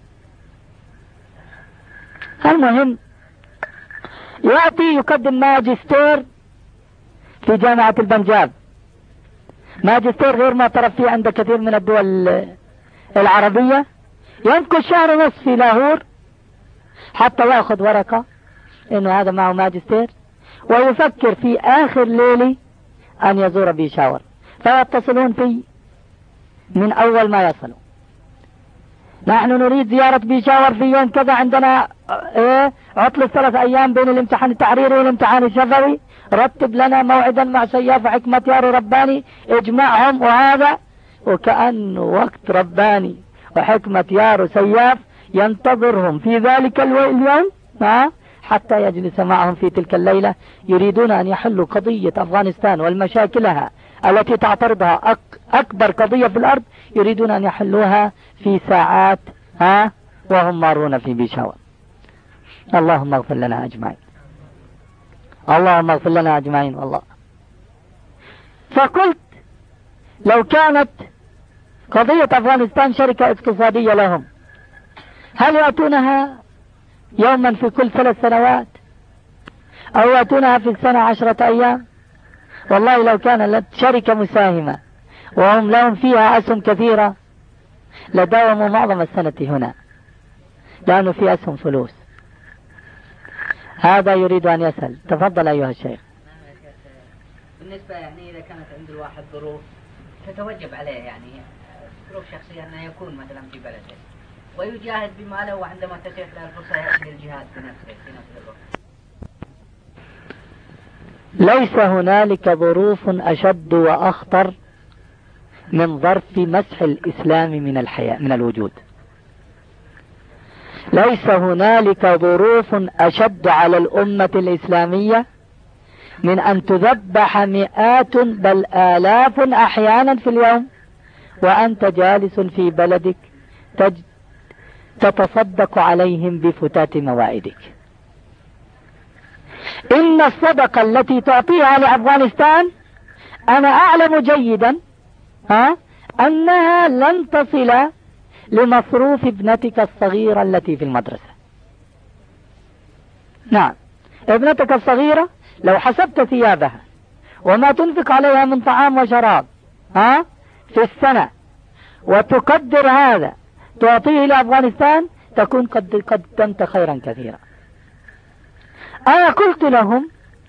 المهم يأتي يقدم ماجستير في جامعة البنجاب، ماجستير غير معترف فيه عند كثير من الدول العربية، يمكث 1.5 شهر في لاهور حتى يأخذ ورقة إنه هذا معه ماجستير، ويفكر في آخر ليلة أن يزور بيشاور. فيتصلون في من أول ما يصلوا، نحن نريد زيارة بيشاور في يوم كذا، عندنا عطلة 3 أيام بين الامتحان التحريري والامتحان الشفوي، رتب لنا موعدا مع سياف حكمة يارو رباني اجمعهم. وهذا وكأنه وقت رباني وحكمة يارو سياف ينتظرهم في ذلك اليوم حتى يجلس معهم في تلك الليلة. يريدون أن يحلوا قضية أفغانستان والمشاكلها التي تعترضها أكبر قضية في الأرض، يريدون أن يحلوها في ساعات وهم مارون في بيشاور. اللهم اغفر لنا أجمعين، اللهم اغفر لنا أجمعين والله. فقلت لو كانت قضية أفغانستان شركة اقتصادية لهم، هل يأتونها يوما في كل 3 سنوات أو يأتونها في السنة 10 أيام. والله لو كان شركة مساهمة وهم لهم فيها أسهم كثيرة لداوموا معظم السنة هنا، لأنه في أسهم فلوس. هذا يريد أن يسأل. تفضل أيها الشيخ. بالنسبة يعني إذا كانت عند الواحد ظروف تتوجب عليه، يعني ظروف شخصية أنه يكون مثلا في بلده ويجاهد بماله، وعندما تتيح له الفرصة يأتي للجهاد بنفسه في نفس الوقت. ليس هنالك ظروف أشد وأخطر من ظرف مسح الإسلام من الحياة من الوجود. ليس هنالك ظروف أشد على الأمة الإسلامية من أن تذبح مئات بل آلاف أحيانا في اليوم وأنت جالس في بلدك تتصدق عليهم بفتات موائدك. إن الصدقة التي تعطيها لأفغانستان أنا أعلم جيدا أنها لن تصل لمصروف ابنتك الصغيرة التي في المدرسة. نعم، ابنتك الصغيرة لو حسبت ثيابها وما تنفق عليها من طعام وشراب في السنة وتقدر هذا تعطيه لأفغانستان تكون قد قدمت خيرا كثيرا. أنا قلت لهم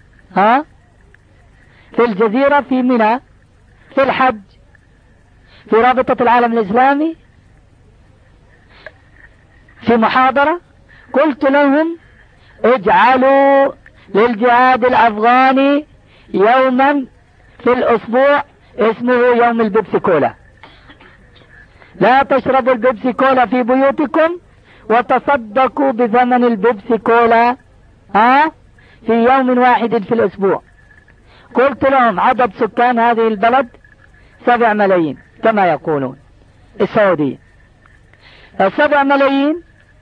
في الجزيرة، في منى، في الحج، في رابطة العالم الإسلامي، في محاضرة قلت لهم اجعلوا للجهاد الأفغاني يوما في الأسبوع اسمه يوم البيبسي كولا. لا تشربوا البيبسي كولا في بيوتكم وتصدقوا بثمن البيبسي كولا في يوم واحد في الأسبوع. قلت لهم عدد سكان هذه البلد 7 ملايين كما يقولون السعودية. 7 ملايين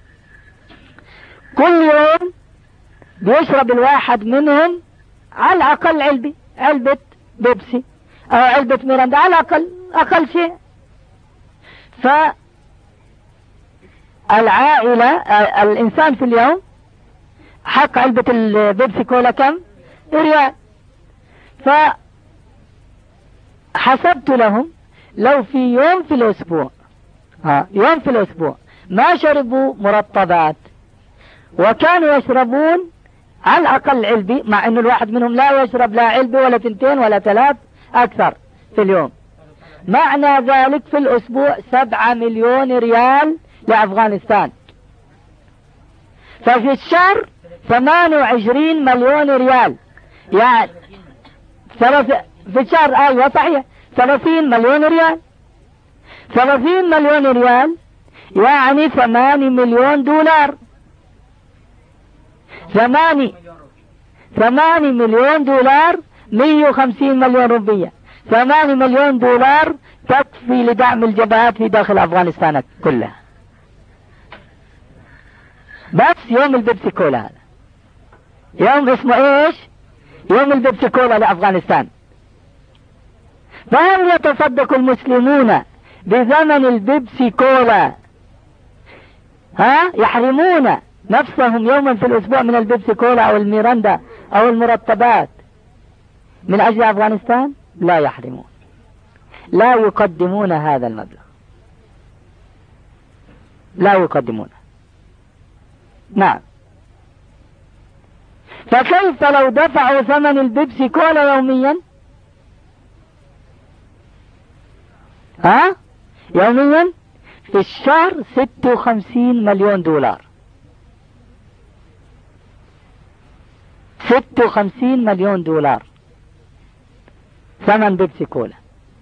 كل يوم بيشرب الواحد منهم على الأقل علبة بيبسي أو علبة ميراندا، على أقل شيء. فالعائلة الإنسان في اليوم حق علبة البيبسي كولا كم؟ ريال. فحسبت لهم لو في يوم في الأسبوع يوم في الأسبوع ما شربوا مرطبات وكانوا يشربون على الأقل علبة، مع أن الواحد منهم لا يشرب لا علبة ولا 2 ولا 3 أكثر في اليوم، معنى ذلك في الأسبوع 7 مليون ريال لأفغانستان. ففي الشهر 28 مليون ريال، يعني في الشهر أيوة صحيح 30 مليون ريال. 30 مليون ريال يعني 8 مليون دولار. 8 مليون دولار 150 مليون روبية. 8 مليون دولار تكفي لدعم الجبهات في داخل أفغانستان كلها. بس يوم البيبسي كولا هذا يوم اسمه ايش؟ يوم البيبسي كولا لأفغانستان. فهل يتصدق المسلمون بثمن البيبسي كولا؟ يحرمون نفسهم يوما في الأسبوع من البيبسي كولا أو الميراندا أو المرطبات من أجل أفغانستان؟ لا يحرمون، لا يقدمون هذا المبلغ، لا يقدمونه. نعم. فكيف لو دفعوا ثمن البيبسي كولا يوميا؟ يوميا في الشهر 56 مليون دولار. 56 مليون دولار ثمن بيبسي كولا،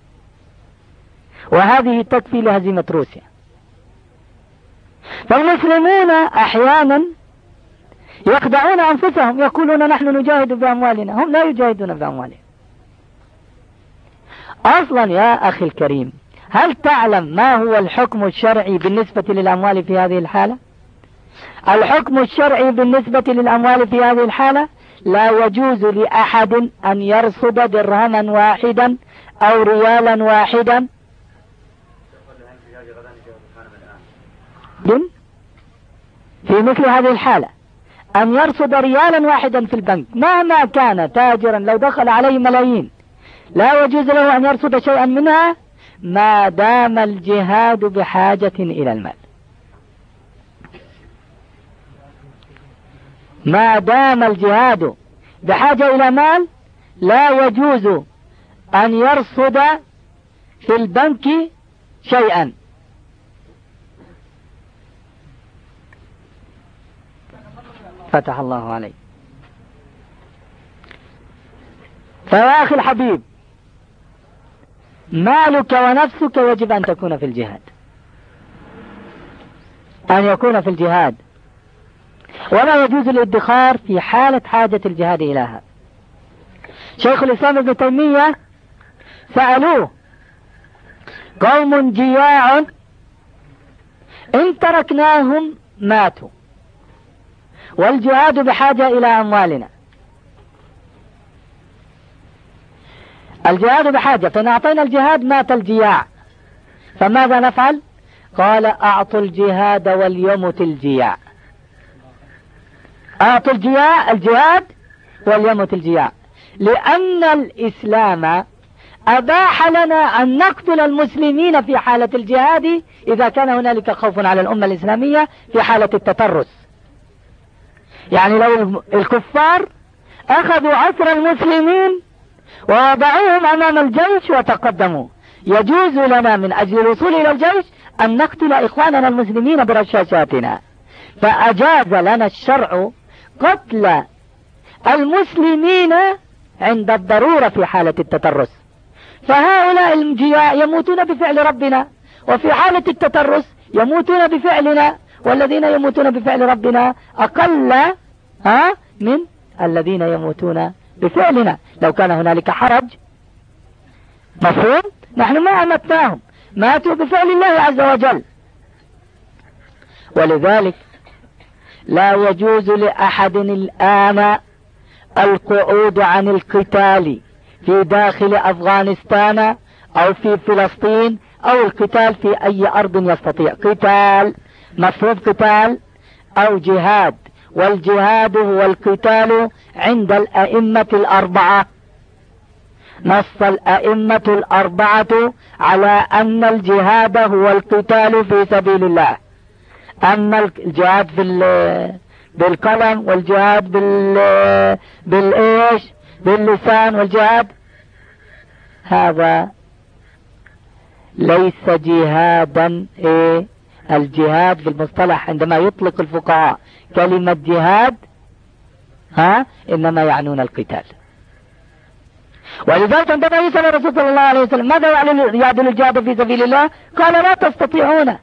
وهذه تكفي لهزيمة روسيا. فالمسلمون أحيانا يخدعون أنفسهم، يقولون نحن نجاهد بأموالنا، هم لا يجاهدون بأموالهم. أصلا يا أخي الكريم، هل تعلم ما هو الحكم الشرعي بالنسبة للأموال في هذه الحالة؟ الحكم الشرعي بالنسبة للأموال في هذه الحالة لا يجوز لأحد أن يرصد درهما واحدا أو ريالا واحدا في مثل هذه الحالة. أن يرصد ريالا واحدا في البنك مهما كان تاجرا لو دخل عليه ملايين، لا يجوز له أن يرصد شيئا منها ما دام الجهاد بحاجة إلى المال. ما دام الجهاد بحاجة إلى مال لا يجوز أن يرصد في البنك شيئا. فتح الله عليك. فيا أخي الحبيب، مالك ونفسك يجب أن تكون في الجهاد، أن يكون في الجهاد، ولا يجوز الادخار في حالة حاجة الجهاد إلى هذا. شيخ الإسلام ابن تيمية سألوه: قوم جياع إن تركناهم ماتوا والجهاد بحاجة إلى أموالنا، الجهاد بحاجة، فإن أعطينا الجهاد مات الجياع، فماذا نفعل؟ قال: أعطوا الجهاد وليمت الجياع. أعطوا الجهاد وليمت الجياع، لأن الإسلام أباح لنا أن نقتل المسلمين في حالة الجهاد إذا كان هنالك خوف على الأمة الإسلامية في حالة التترس. يعني لو الكفار أخذوا عصر المسلمين ووضعوهم أمام الجيش وتقدموا، يجوز لنا من أجل الوصول إلى الجيش أن نقتل إخواننا المسلمين برشاشاتنا، فأجاز لنا الشرع قتل المسلمين عند الضرورة في حالة التترس. فهؤلاء الجياع يموتون بفعل ربنا، وفي حالة التترس يموتون بفعلنا، والذين يموتون بفعل ربنا أقل من الذين يموتون بفعلنا. لو كان هنالك حرج، مفهوم؟ نحن ما أمتناهم، ماتوا بفعل الله عز وجل. ولذلك لا يجوز لأحد الآن القعود عن القتال في داخل أفغانستان أو في فلسطين أو القتال في أي أرض يستطيع. قتال، مفهوم قتال أو جهاد، والجهاد هو القتال عند الأئمة الأربعة. نص الأئمة الأربعة على أن الجهاد هو القتال في سبيل الله. أما الجهاد بالقلم، والجهاد بالإيش، باللسان، والجهاد هذا ليس جهادا. الجهاد بالمصطلح عندما يطلق الفقهاء كلمة جهاد إنما يعنون القتال. ولذلك عندما يسأل الرسول صلى الله عليه وسلم ماذا يعدل الجهاد في سبيل الله، قال: لا تستطيعون،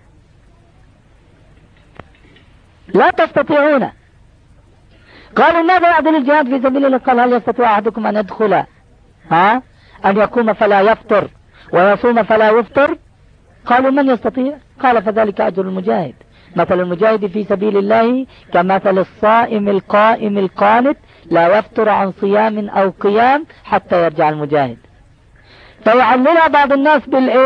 لا تستطيعون. قالوا: ماذا يعدل الجهاد في سبيل الله؟ قال: هل يستطيع أحدكم أن يدخل أن يقوم فلا يفطر ويصوم فلا يفطر؟ قالوا: من يستطيع؟ قال: فذلك أجر المجاهد. مثل المجاهد في سبيل الله كمثل الصائم القائم القانت لا يفطر عن صيام أو قيام حتى يرجع المجاهد. فيعللها بعض الناس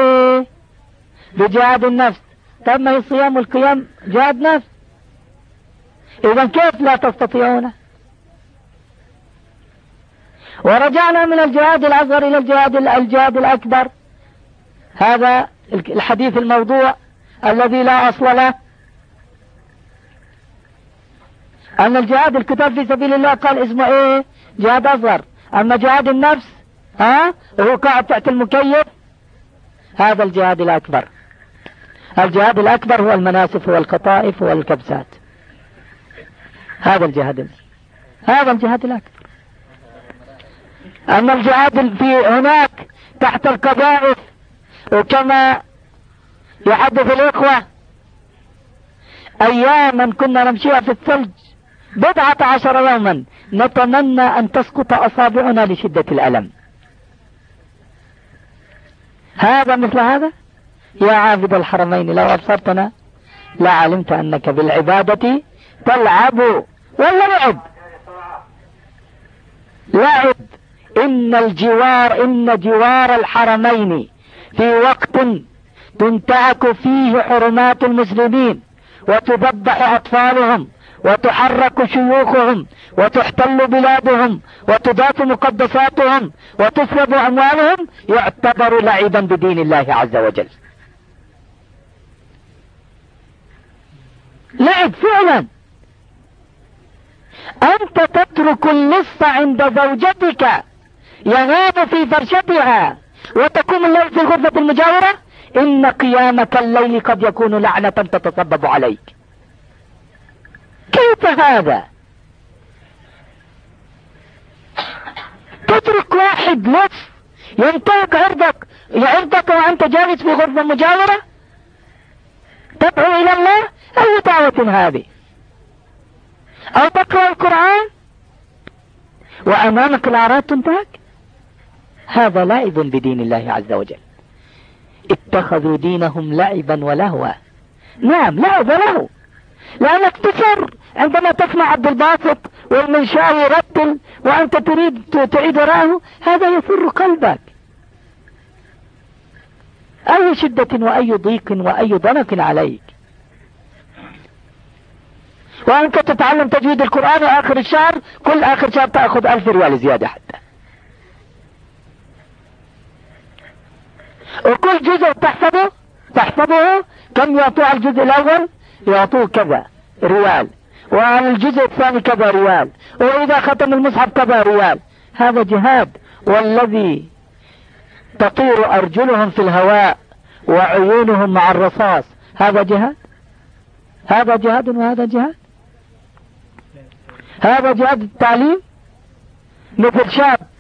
بجهاد النفس. طب ما هي الصيام والقيام جهاد نفس، إذا كيف لا تستطيعون؟ ورجعنا من الجهاد الأصغر إلى الجهاد الأكبر. هذا الحديث الموضوع الذي لا أصل له، أن الجهاد القتال في سبيل الله قال اسمه جهاد أصغر. أما جهاد النفس وهو قاعد تحت المكيف، هذا الجهاد الأكبر. الجهاد الأكبر هو المناسف والقطائف والكبسات. هذا الجهاد الأكبر. أما الجهاد في هناك تحت القذائف، وكما يحدث الإخوة أياما كنا نمشيها في الثلج 14 يوما نتمنى أن تسقط أصابعنا لشدة الألم. هذا مثل هذا يا عابد الحرمين، لو أبصرتنا لعلمت أنك بالعبادة تلعب. ولا لعب. إن جوار الحرمين في وقت تنتهك فيه حرمات المسلمين وتذبح أطفالهم وتحرك شيوخهم وتحتل بلادهم وتضاف مقدساتهم وتسلب أموالهم يعتبر لعبا بدين الله عز وجل. لعب فعلا. أنت تترك اللص عند زوجتك ينام في فرشتها وتقوم الليل في الغرفة المجاورة، إن قيامك الليل قد يكون لعنة تتسبب عليك. كيف هذا؟ تترك واحد لص ينتهك عرضك وأنت جالس في غرفة مجاورة تدعو إلى الله؟ أي دعوة هذه؟ أو تقرأ القرآن وأمامك الأعراض تنتهك؟ هذا لعب بدين الله عز وجل. اتخذوا دينهم لعبا ولهوا. نعم، لعب ولهو، لأنك تسر عندما تسمع عبد الباسط والمنشاوي يرتل وأنت تريد تعيد وراءه، هذا يسر قلبك. أي شدة وأي ضيق وأي ضنك عليك، وأنت تتعلم تجويد القرآن آخر الشهر، كل آخر شهر تأخذ 1000 ريال زيادة حتى، وكل جزء تحفظه كم يعطوه على الجزء الأول؟ يعطوه كذا ريال، وعلى الجزء الثاني كذا ريال، وإذا ختم المصحف كذا ريال. هذا جهاد. والذي تطير أرجلهم في الهواء وعيونهم مع الرصاص، هذا جهاد؟ هذا جهاد وهذا جهاد؟ هذا جهاد التعليم. مثل شاب